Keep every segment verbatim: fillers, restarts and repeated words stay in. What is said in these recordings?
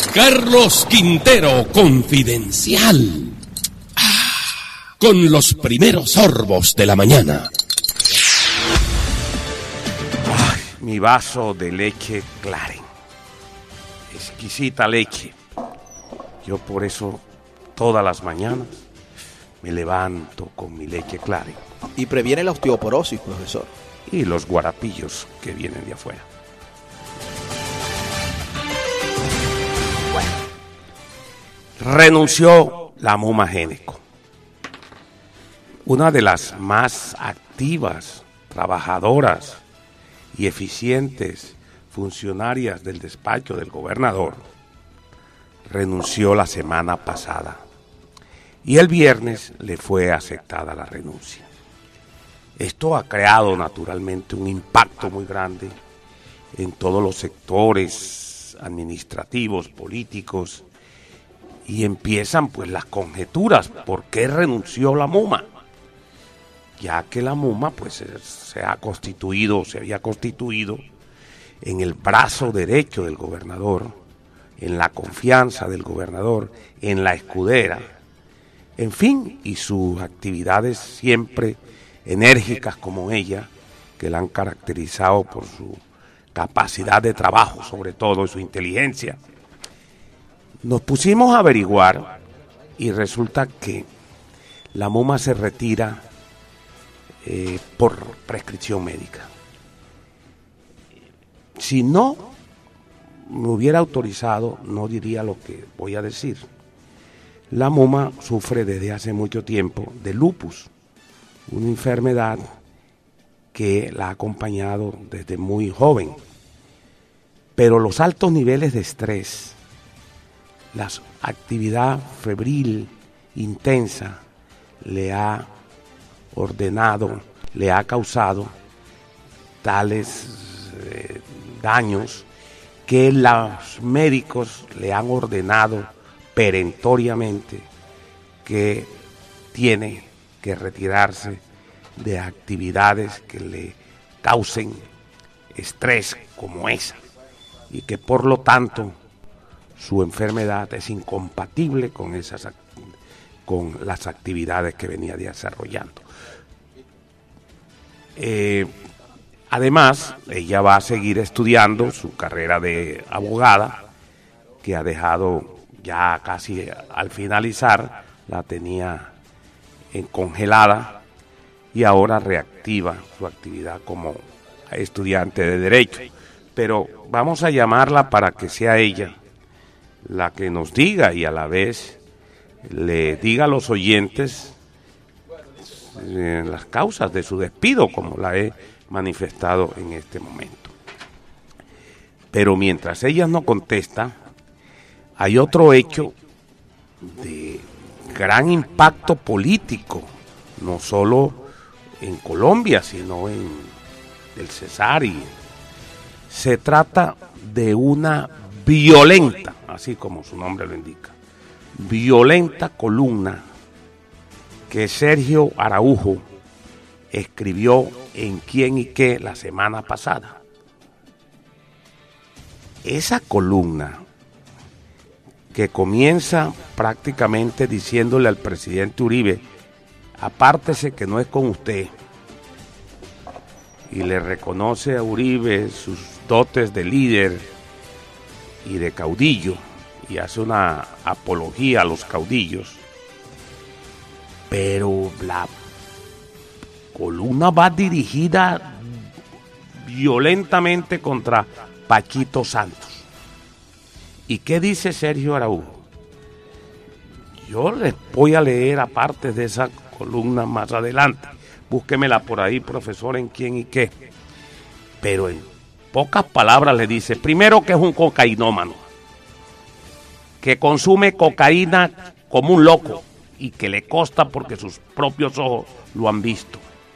Carlos Quintero Confidencial. Con los primeros sorbos de la mañana. Ay, mi vaso de leche Claren. Exquisita leche. Yo por eso todas las mañanas me levanto con mi leche Claren. Y previene la osteoporosis, profesor. Y los guarapillos que vienen de afuera. Renunció la Muma Géneco, una de las más activas, trabajadoras y eficientes funcionarias del despacho del gobernador. Renunció la semana pasada y el viernes le fue aceptada la renuncia. Esto ha creado naturalmente un impacto muy grande en todos los sectores administrativos, políticos, y empiezan pues las conjeturas. ¿Por qué renunció la Muma? Ya que la Muma pues se ha constituido, se había constituido en el brazo derecho del gobernador, en la confianza del gobernador, en la escudera, en fin, y sus actividades siempre enérgicas como ella, que la han caracterizado por su capacidad de trabajo, sobre todo, y su inteligencia. Nos pusimos a averiguar y resulta que la Muma se retira eh, por prescripción médica. Si no me hubiera autorizado, no diría lo que voy a decir. La Muma sufre desde hace mucho tiempo de lupus, una enfermedad que la ha acompañado desde muy joven. Pero los altos niveles de estrés, la actividad febril intensa le ha ordenado, le ha causado tales eh, daños que los médicos le han ordenado perentoriamente que tiene que retirarse de actividades que le causen estrés como esa, y que por lo tanto su enfermedad es incompatible con esas con las actividades que venía desarrollando. Eh, además, ella va a seguir estudiando su carrera de abogada, que ha dejado ya casi al finalizar, la tenía en congelada y ahora reactiva su actividad como estudiante de Derecho. Pero vamos a llamarla para que sea ella la que nos diga y a la vez le diga a los oyentes eh, las causas de su despido, como la he manifestado en este momento. Pero mientras ella no contesta, hay otro hecho de gran impacto político, no solo en Colombia, sino en el Cesar. Y se trata de una violenta, así como su nombre lo indica, violenta columna que Sergio Araujo escribió en Quién y Qué la semana pasada. Esa columna, que comienza prácticamente diciéndole al presidente Uribe: apártese que no es con usted, y le reconoce a Uribe sus dotes de líder y de caudillo, y hace una apología a los caudillos. Pero la columna va dirigida violentamente contra Pachito Santos. ¿Y qué dice Sergio Araujo? Yo les voy a leer aparte de esa columna más adelante. Búsquemela por ahí, profesor, en Quién y Qué. Pero en pocas palabras le dice, primero, que es un cocainómano, que consume cocaína como un loco y que le consta porque sus propios ojos lo han visto.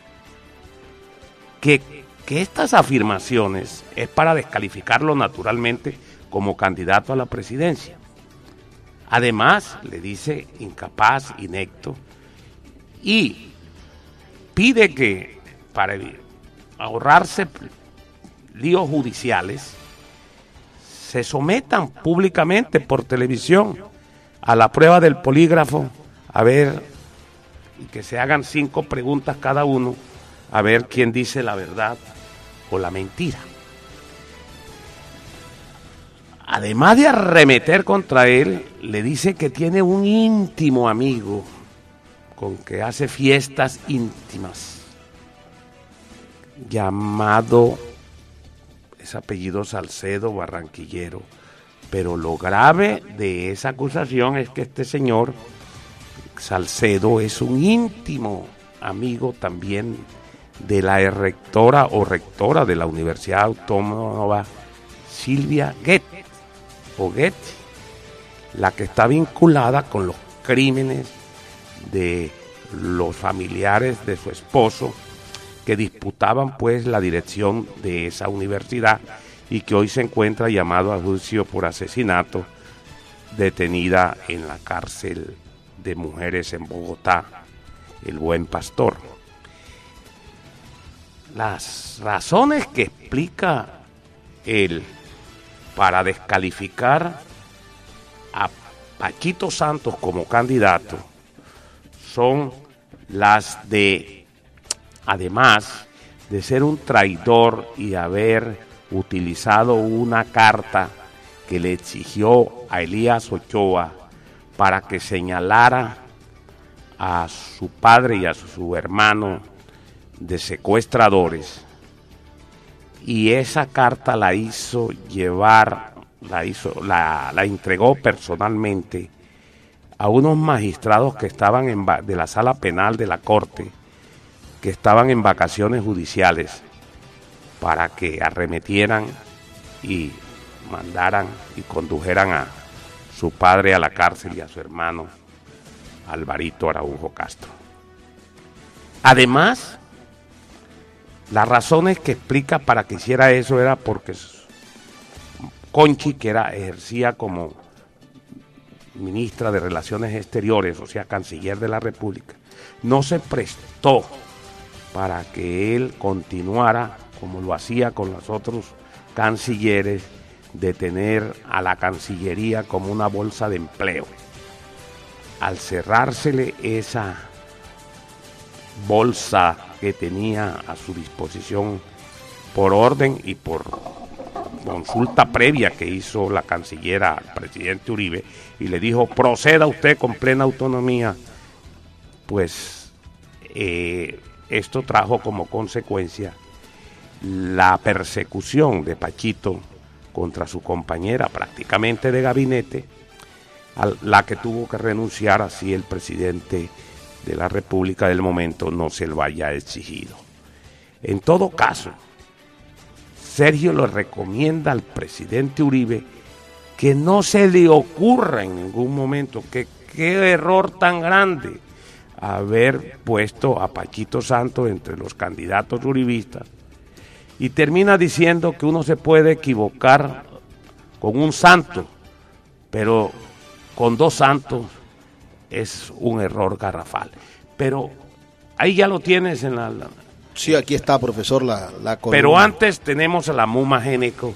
Que, que estas afirmaciones es para descalificarlo naturalmente como candidato a la presidencia. Además, le dice incapaz, inepto, y pide que, para ahorrarse líos judiciales, se sometan públicamente por televisión a la prueba del polígrafo, a ver, y que se hagan cinco preguntas cada uno, a ver quién dice la verdad o la mentira. Además de arremeter contra él, le dice que tiene un íntimo amigo con que hace fiestas íntimas, llamado, es apellido Salcedo, barranquillero. Pero lo grave de esa acusación es que este señor Salcedo es un íntimo amigo también de la rectora o rectora de la Universidad Autónoma, Silvia Getty, o Getty, la que está vinculada con los crímenes de los familiares de su esposo, que disputaban pues la dirección de esa universidad y que hoy se encuentra llamado a juicio por asesinato, detenida en la cárcel de mujeres en Bogotá, el Buen Pastor. Las razones que explica él para descalificar a Pachito Santos como candidato son las de, además de ser un traidor y haber utilizado una carta que le exigió a Elías Ochoa para que señalara a su padre y a su hermano de secuestradores, y esa carta la hizo llevar, la hizo, la, la entregó personalmente a unos magistrados que estaban en de la sala penal de la corte, que estaban en vacaciones judiciales, para que arremetieran y mandaran y condujeran a su padre a la cárcel y a su hermano Alvarito Araujo Castro. Además, las razones que explica para que hiciera eso era porque Conchi, que era, ejercía como ministra de Relaciones Exteriores, o sea, canciller de la República, no se prestó para que él continuara, como lo hacía con los otros cancilleres, de tener a la Cancillería como una bolsa de empleo. Al cerrársele esa bolsa que tenía a su disposición por orden y por consulta previa que hizo la canciller al presidente Uribe, y le dijo: proceda usted con plena autonomía, pues eh, esto trajo como consecuencia la persecución de Pachito contra su compañera prácticamente de gabinete, a la que tuvo que renunciar, así el presidente de la República del momento no se lo haya exigido. En todo caso, Sergio le recomienda al presidente Uribe que no se le ocurra en ningún momento, que qué error tan grande haber puesto a Pachito Santos entre los candidatos uribistas, y termina diciendo que uno se puede equivocar con un santo, pero con dos santos es un error garrafal. Pero ahí ya lo tienes en la... la sí, aquí está, profesor, la, la columna. Pero antes tenemos a la Muma Géneco.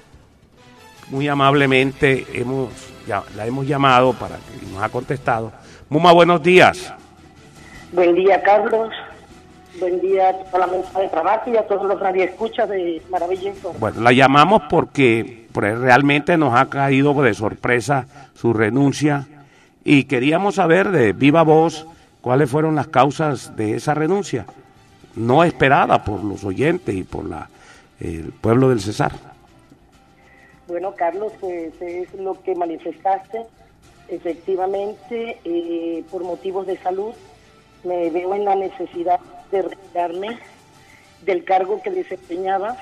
Muy amablemente hemos, ya, la hemos llamado para que nos ha contestado. Muma, buenos días. Buen día, Carlos. Buen día a toda la mesa de trabajo y a todos los radioescuchas de Maravilla Informa. Bueno, la llamamos porque pues, realmente nos ha caído de sorpresa su renuncia y queríamos saber de viva voz cuáles fueron las causas de esa renuncia, no esperada por los oyentes y por la, el pueblo del Cesar. Bueno, Carlos, pues es lo que manifestaste. Efectivamente, eh, por motivos de salud, me veo en la necesidad de retirarme del cargo que desempeñaba,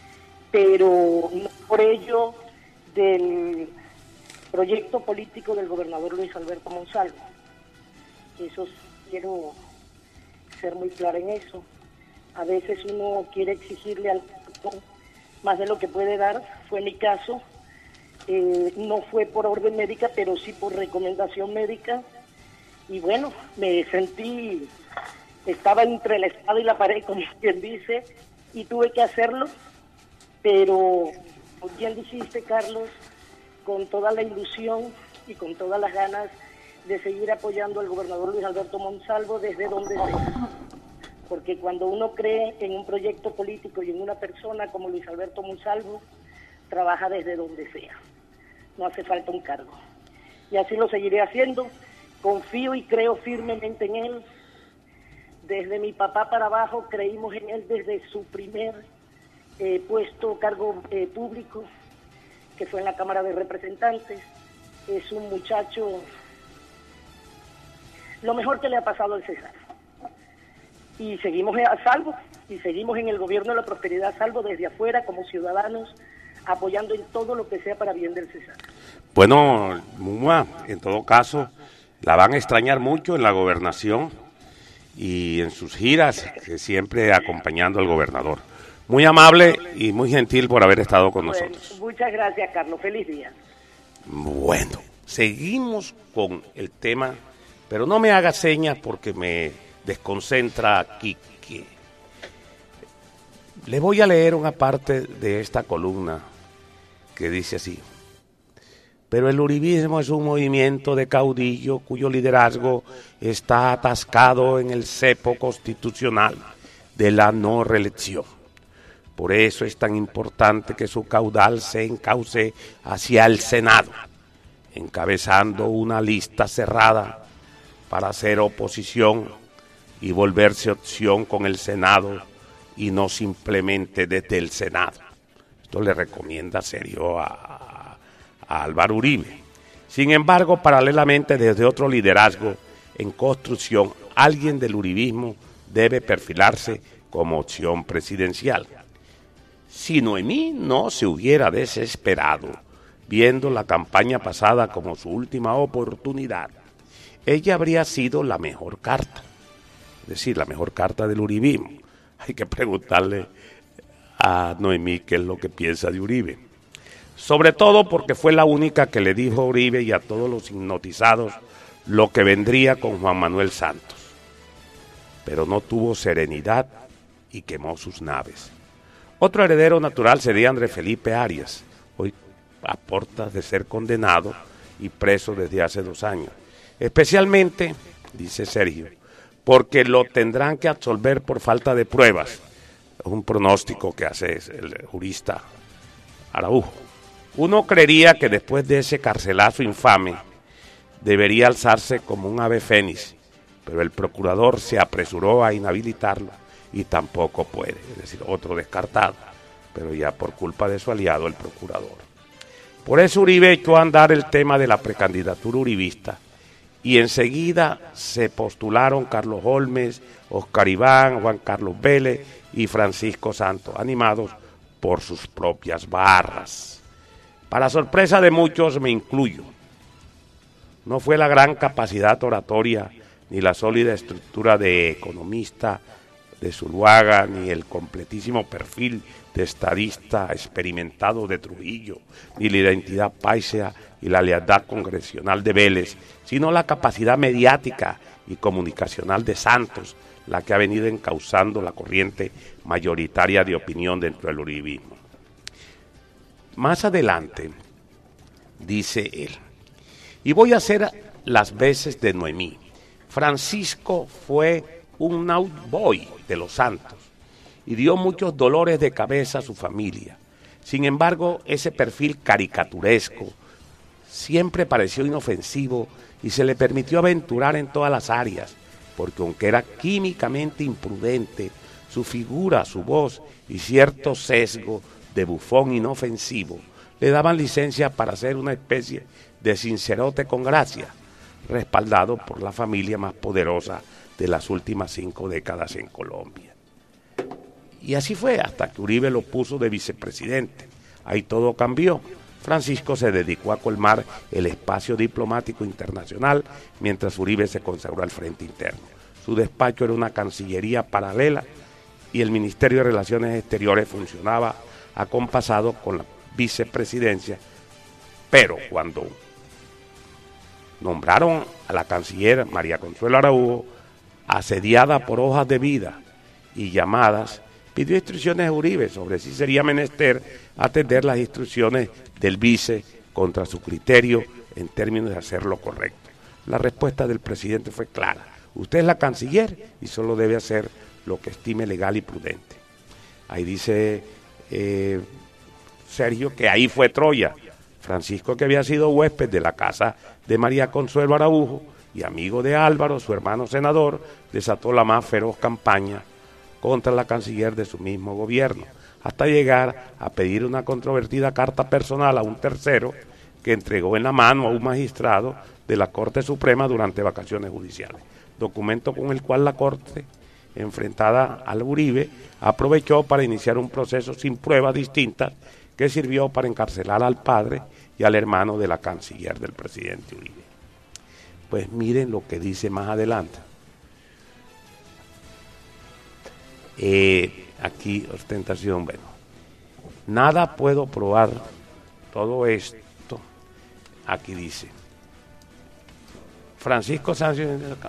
pero no por ello del proyecto político del gobernador Luis Alberto Monsalvo. Eso quiero ser muy clara en eso. A veces uno quiere exigirle al cuerpo más de lo que puede dar. Fue mi caso, eh, no fue por orden médica, pero sí por recomendación médica. Y bueno, me sentí, estaba entre la espada y la pared, como quien dice, y tuve que hacerlo. Pero, como bien dijiste, Carlos, con toda la ilusión y con todas las ganas de seguir apoyando al gobernador Luis Alberto Monsalvo desde donde sea. Porque cuando uno cree en un proyecto político y en una persona como Luis Alberto Monsalvo, trabaja desde donde sea. No hace falta un cargo. Y así lo seguiré haciendo. Confío y creo firmemente en él. Desde mi papá para abajo creímos en él desde su primer eh, puesto, cargo eh, público, que fue en la Cámara de Representantes. Es un muchacho, lo mejor que le ha pasado al Cesar. Y seguimos a salvo, y seguimos en el gobierno de la prosperidad a salvo desde afuera como ciudadanos, apoyando en todo lo que sea para bien del Cesar. Bueno, Muma, en todo caso, la van a extrañar mucho en la gobernación y en sus giras, que siempre acompañando al gobernador. Muy amable y muy gentil por haber estado con bueno, nosotros. Muchas gracias, Carlos. Feliz día. Bueno, seguimos con el tema, pero no me haga señas porque me desconcentra aquí. Que le voy a leer una parte de esta columna que dice así: pero el uribismo es un movimiento de caudillo cuyo liderazgo está atascado en el cepo constitucional de la no reelección. Por eso es tan importante que su caudal se encauce hacia el Senado, encabezando una lista cerrada para hacer oposición y volverse opción con el Senado y no simplemente desde el Senado. Esto le recomienda serio a, a Álvaro Uribe. Sin embargo, paralelamente desde otro liderazgo en construcción, alguien del uribismo debe perfilarse como opción presidencial. Si Noemí no se hubiera desesperado viendo la campaña pasada como su última oportunidad, ella habría sido la mejor carta, es decir, la mejor carta del uribismo. Hay que preguntarle a Noemí qué es lo que piensa de Uribe. Sobre todo porque fue la única que le dijo a Uribe y a todos los hipnotizados lo que vendría con Juan Manuel Santos. Pero no tuvo serenidad y quemó sus naves. Otro heredero natural sería Andrés Felipe Arias, hoy a puertas de ser condenado y preso desde hace dos años. Especialmente, dice Sergio, porque lo tendrán que absolver por falta de pruebas. Es un pronóstico que hace el jurista Araujo. Uno creería que después de ese carcelazo infame debería alzarse como un ave fénix, pero el procurador se apresuró a inhabilitarlo y tampoco puede, es decir, otro descartado, pero ya por culpa de su aliado, el procurador. Por eso Uribe echó a andar el tema de la precandidatura uribista, y enseguida se postularon Carlos Holmes, Oscar Iván, Juan Carlos Vélez y Francisco Santos, animados por sus propias barras. Para sorpresa de muchos, me incluyo, no fue la gran capacidad oratoria ni la sólida estructura de economista de Zuluaga, ni el completísimo perfil de estadista experimentado de Trujillo, ni la identidad paisa y la lealtad congresional de Vélez, sino la capacidad mediática y comunicacional de Santos, la que ha venido encauzando la corriente mayoritaria de opinión dentro del uribismo. Más adelante, dice él, y voy a hacer las veces de Noemí. Francisco fue un outboy de los Santos y dio muchos dolores de cabeza a su familia. Sin embargo, ese perfil caricaturesco siempre pareció inofensivo y se le permitió aventurar en todas las áreas, porque aunque era químicamente imprudente, su figura, su voz y cierto sesgo de bufón inofensivo le daban licencia para ser una especie de sincerote con gracia, respaldado por la familia más poderosa de las últimas cinco décadas en Colombia. Y así fue hasta que Uribe lo puso de vicepresidente. Ahí todo cambió. Francisco se dedicó a colmar el espacio diplomático internacional, mientras Uribe se consagró al frente interno. Su despacho era una cancillería paralela y el Ministerio de Relaciones Exteriores funcionaba acompasado con la vicepresidencia. Pero cuando nombraron a la canciller María Consuelo Araujo, asediada por hojas de vida y llamadas, pidió instrucciones a Uribe sobre si sería menester atender las instrucciones del vice contra su criterio en términos de hacer lo correcto. La respuesta del presidente fue clara. Usted es la canciller y solo debe hacer lo que estime legal y prudente. Ahí dice eh, Sergio que ahí fue Troya. Francisco, que había sido huésped de la casa de María Consuelo Araujo y amigo de Álvaro, su hermano senador, desató la más feroz campaña contra la canciller de su mismo gobierno, hasta llegar a pedir una controvertida carta personal a un tercero que entregó en la mano a un magistrado de la Corte Suprema durante vacaciones judiciales, documento con el cual la Corte, enfrentada al Uribe, aprovechó para iniciar un proceso sin pruebas distintas que sirvió para encarcelar al padre y al hermano de la canciller del presidente Uribe. Pues miren lo que dice más adelante. Eh, aquí, ostentación, bueno. Nada puedo probar todo esto. Aquí dice. Francisco Santos,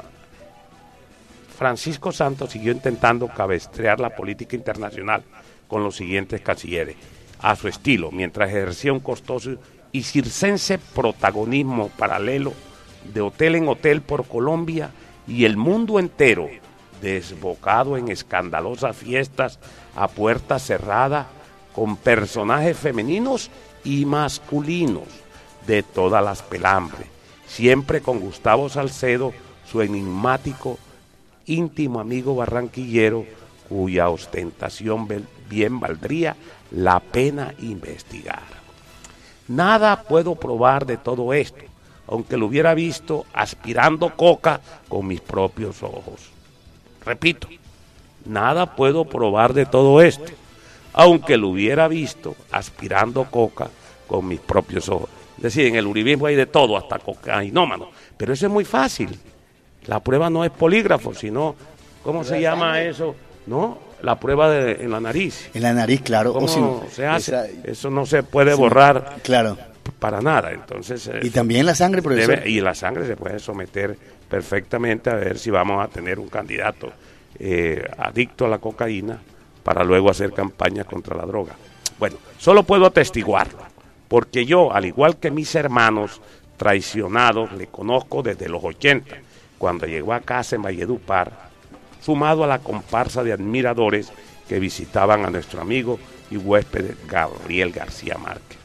Francisco Santos siguió intentando cabestrear la política internacional con los siguientes cancilleres, a su estilo, mientras ejercía un costoso y circense protagonismo paralelo de hotel en hotel por Colombia y el mundo entero, desbocado en escandalosas fiestas a puerta cerrada con personajes femeninos y masculinos de todas las pelambres, siempre con Gustavo Salcedo, su enigmático íntimo amigo barranquillero, cuya ostentación bien valdría la pena investigar. Nada puedo probar de todo esto, aunque lo hubiera visto aspirando coca con mis propios ojos. Repito, nada puedo probar de todo esto, aunque lo hubiera visto aspirando coca con mis propios ojos. Es decir, en el uribismo hay de todo, hasta cocainómano, pero eso es muy fácil. La prueba no es polígrafo, sino, ¿cómo se llama eso? ¿No? La prueba de, en la nariz. En la nariz, claro. ¿Cómo o si, se hace? Esa, eso no se puede sí, borrar claro. para nada. Entonces, y también la sangre, profesor. Debe, y la sangre se puede someter perfectamente a ver si vamos a tener un candidato eh, adicto a la cocaína para luego hacer campaña contra la droga. Bueno, solo puedo atestiguarlo, porque yo, al igual que mis hermanos traicionados, le conozco desde los ochenta, cuando llegó a casa en Valledupar, sumado a la comparsa de admiradores que visitaban a nuestro amigo y huésped Gabriel García Márquez.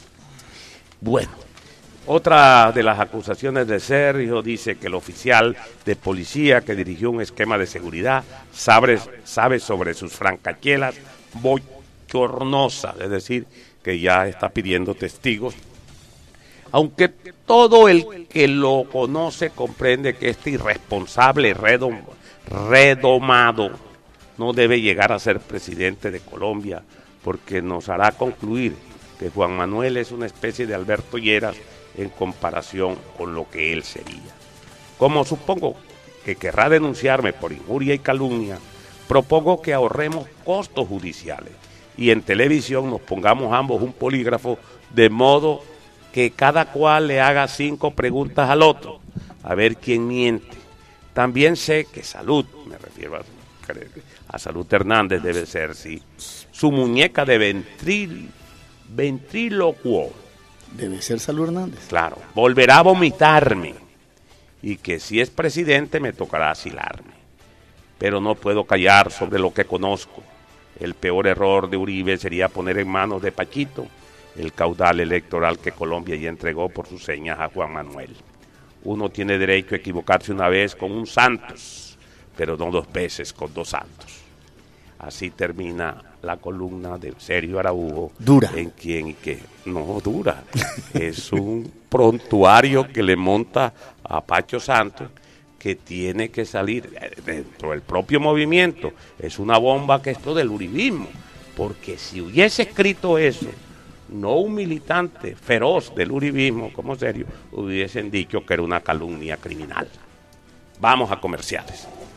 Bueno, otra de las acusaciones de Sergio dice que el oficial de policía que dirigió un esquema de seguridad sabe, sabe sobre sus francachelas bochornosas, es decir, que ya está pidiendo testigos, aunque todo el que lo conoce comprende que este irresponsable redom, redomado no debe llegar a ser presidente de Colombia, porque nos hará concluir que Juan Manuel es una especie de Alberto Lleras en comparación con lo que él sería. Como supongo que querrá denunciarme por injuria y calumnia, propongo que ahorremos costos judiciales y en televisión nos pongamos ambos un polígrafo, de modo que cada cual le haga cinco preguntas al otro, a ver quién miente. También sé que Salud, me refiero a, a Salud Hernández, debe ser, sí, su muñeca de ventril, ventrílocuo. Debe ser Salud Hernández. Claro, volverá a vomitarme, y que si es presidente me tocará asilarme. Pero no puedo callar sobre lo que conozco. El peor error de Uribe sería poner en manos de Pachito el caudal electoral que Colombia ya entregó por sus señas a Juan Manuel. Uno tiene derecho a equivocarse una vez con un Santos, pero no dos veces con dos Santos. Así termina la columna de Sergio Araujo. Dura. En quien y que no dura. Es un prontuario que le monta a Pacho Santos, que tiene que salir dentro del propio movimiento. Es una bomba que esto del uribismo, porque si hubiese escrito eso, no un militante feroz del uribismo como Sergio, hubiesen dicho que era una calumnia criminal. Vamos a comerciales.